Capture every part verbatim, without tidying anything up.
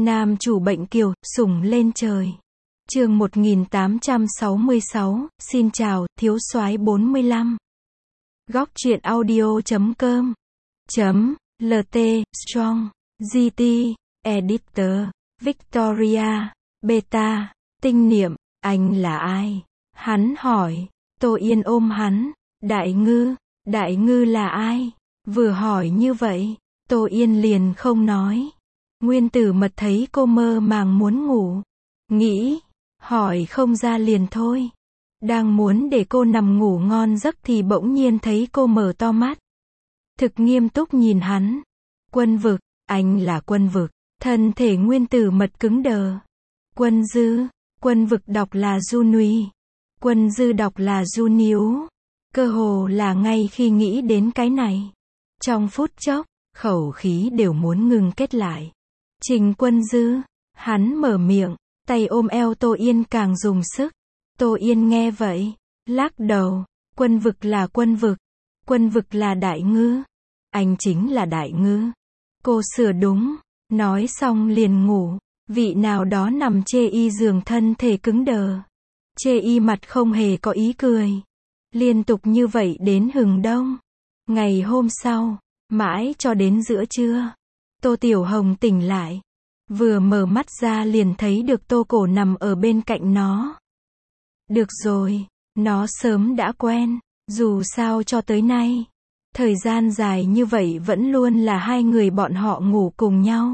Nam chủ bệnh kiều, sủng lên trời. Chương một nghìn tám trăm sáu mươi sáu, xin chào, thiếu soái bốn mươi lăm. Góc truyện audio chấm com chấm lt strong gt editor Victoria beta tinh niệm, anh là ai? Hắn hỏi. Tô Yên ôm hắn. Đại ngư, đại ngư là ai? Vừa hỏi như vậy, Tô Yên liền không nói. Nguyên Tử Mật thấy cô mơ màng muốn ngủ, nghĩ, hỏi không ra liền thôi. Đang muốn để cô nằm ngủ ngon giấc thì bỗng nhiên thấy cô mở to mắt. Thực nghiêm túc nhìn hắn. Quân vực, anh là Quân vực. Thân thể Nguyên Tử Mật cứng đờ. Quân dư, Quân vực đọc là Du Nuy. Quân dư đọc là Du Níu. Cơ hồ là ngay khi nghĩ đến cái này, trong phút chốc, khẩu khí đều muốn ngừng kết lại. Trình Quân dư, hắn mở miệng, tay ôm eo Tô Yên càng dùng sức. Tô Yên nghe vậy, lắc đầu. Quân vực là Quân vực. Quân vực là đại ngư. Anh chính là đại ngư. Cô sửa đúng. Nói xong liền ngủ. Vị nào đó nằm chê y giường thân thể cứng đờ. Chê y mặt không hề có ý cười. Liên tục như vậy đến hừng đông. Ngày hôm sau, mãi cho đến giữa trưa, Tô Tiểu Hồng tỉnh lại. Vừa mở mắt ra liền thấy được Tô Cổ nằm ở bên cạnh nó. Được rồi, nó sớm đã quen. Dù sao cho tới nay, thời gian dài như vậy vẫn luôn là hai người bọn họ ngủ cùng nhau.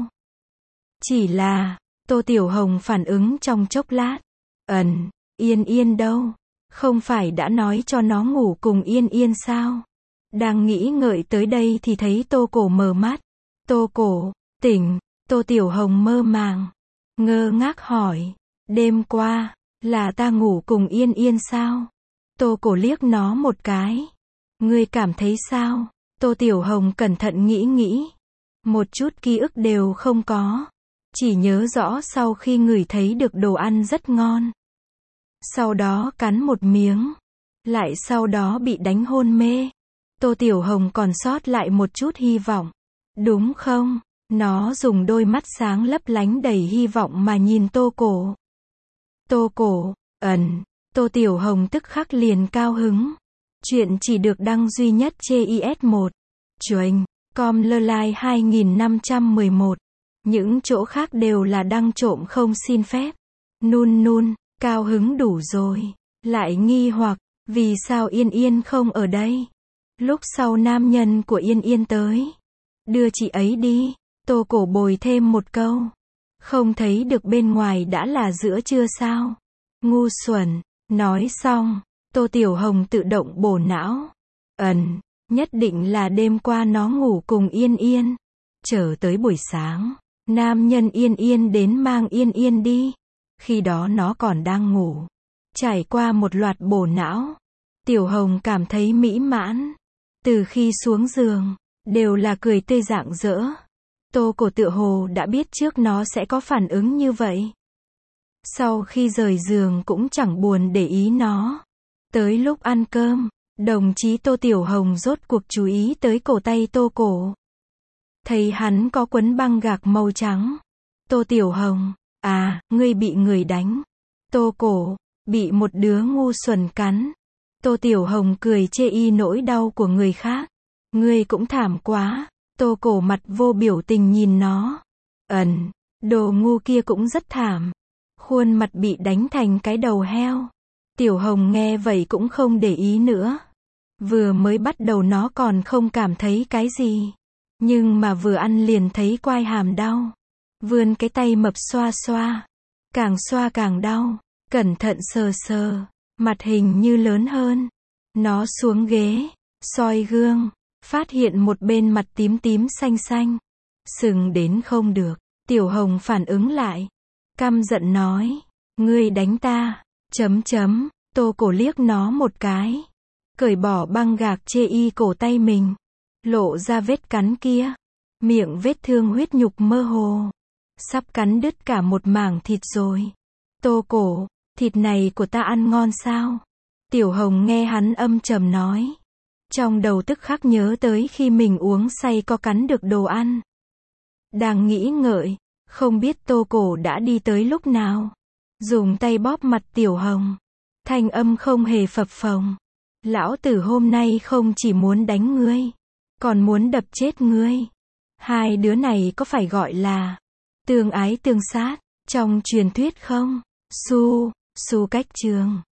Chỉ là, Tô Tiểu Hồng phản ứng trong chốc lát. Ẩn, Yên Yên đâu? Không phải đã nói cho nó ngủ cùng Yên Yên sao? Đang nghĩ ngợi tới đây thì thấy Tô Cổ mở mắt. Tô Cổ, tỉnh. Tô Tiểu Hồng mơ màng, ngơ ngác hỏi. Đêm qua, là ta ngủ cùng Yên Yên sao? Tô Cổ liếc nó một cái. Ngươi cảm thấy sao? Tô Tiểu Hồng cẩn thận nghĩ nghĩ. Một chút ký ức đều không có. Chỉ nhớ rõ sau khi ngửi thấy được đồ ăn rất ngon. Sau đó cắn một miếng. Lại sau đó bị đánh hôn mê. Tô Tiểu Hồng còn sót lại một chút hy vọng. Đúng không? Nó dùng đôi mắt sáng lấp lánh đầy hy vọng mà nhìn Tô Cổ. Tô Cổ, ẩn. Tô Tiểu Hồng tức khắc liền cao hứng. Chuyện chỉ được đăng duy nhất trên i ét một. Chuềnh, com lơ lai hai nghìn năm trăm mười một. Những chỗ khác đều là đăng trộm không xin phép. Nun nun, cao hứng đủ rồi. Lại nghi hoặc, vì sao Yên Yên không ở đây? Lúc sau nam nhân của Yên Yên tới. Đưa chị ấy đi. Tô Cổ bồi thêm một câu. Không thấy được bên ngoài đã là giữa trưa sao? Ngu xuẩn. Nói xong, Tô Tiểu Hồng tự động bổ não. Ẩn, nhất định là đêm qua nó ngủ cùng Yên Yên. Chờ tới buổi sáng, nam nhân Yên Yên đến mang Yên Yên đi. Khi đó nó còn đang ngủ. Trải qua một loạt bổ não, Tiểu Hồng cảm thấy mỹ mãn. Từ khi xuống giường, đều là cười tươi rạng rỡ. Tô Cổ tựa hồ đã biết trước nó sẽ có phản ứng như vậy. Sau khi rời giường cũng chẳng buồn để ý nó. Tới lúc ăn cơm, đồng chí Tô Tiểu Hồng rốt cuộc chú ý tới cổ tay Tô Cổ. Thấy hắn có quấn băng gạc màu trắng. Tô Tiểu Hồng, à, ngươi bị người đánh. Tô Cổ, bị một đứa ngu xuẩn cắn. Tô Tiểu Hồng cười chê y nỗi đau của người khác. Ngươi cũng thảm quá. Tô Cổ mặt vô biểu tình nhìn nó. Ẩn, đồ ngu kia cũng rất thảm. Khuôn mặt bị đánh thành cái đầu heo. Tiểu Hồng nghe vậy cũng không để ý nữa. Vừa mới bắt đầu nó còn không cảm thấy cái gì. Nhưng mà vừa ăn liền thấy quai hàm đau. Vươn cái tay mập xoa xoa. Càng xoa càng đau. Cẩn thận sờ sờ. Mặt hình như lớn hơn. Nó xuống ghế. Soi gương. Phát hiện một bên mặt tím tím xanh xanh. Sừng đến không được. Tiểu Hồng phản ứng lại. Căm giận nói. Ngươi đánh ta. Chấm chấm. Tô Cổ liếc nó một cái. Cởi bỏ băng gạc chê y cổ tay mình. Lộ ra vết cắn kia. Miệng vết thương huyết nhục mơ hồ. Sắp cắn đứt cả một mảng thịt rồi. Tô Cổ, thịt này của ta ăn ngon sao? Tiểu Hồng nghe hắn âm trầm nói. Trong đầu tức khắc nhớ tới khi mình uống say có cắn được đồ ăn. Đang nghĩ ngợi, Không biết Tô Cổ đã đi tới lúc nào. Dùng tay bóp mặt Tiểu Hồng. Thanh âm không hề phập phồng. Lão tử hôm nay không chỉ muốn đánh ngươi, còn muốn đập chết ngươi. Hai đứa này có phải gọi là tương ái tương sát trong truyền thuyết không? Su, Su Cách Trường.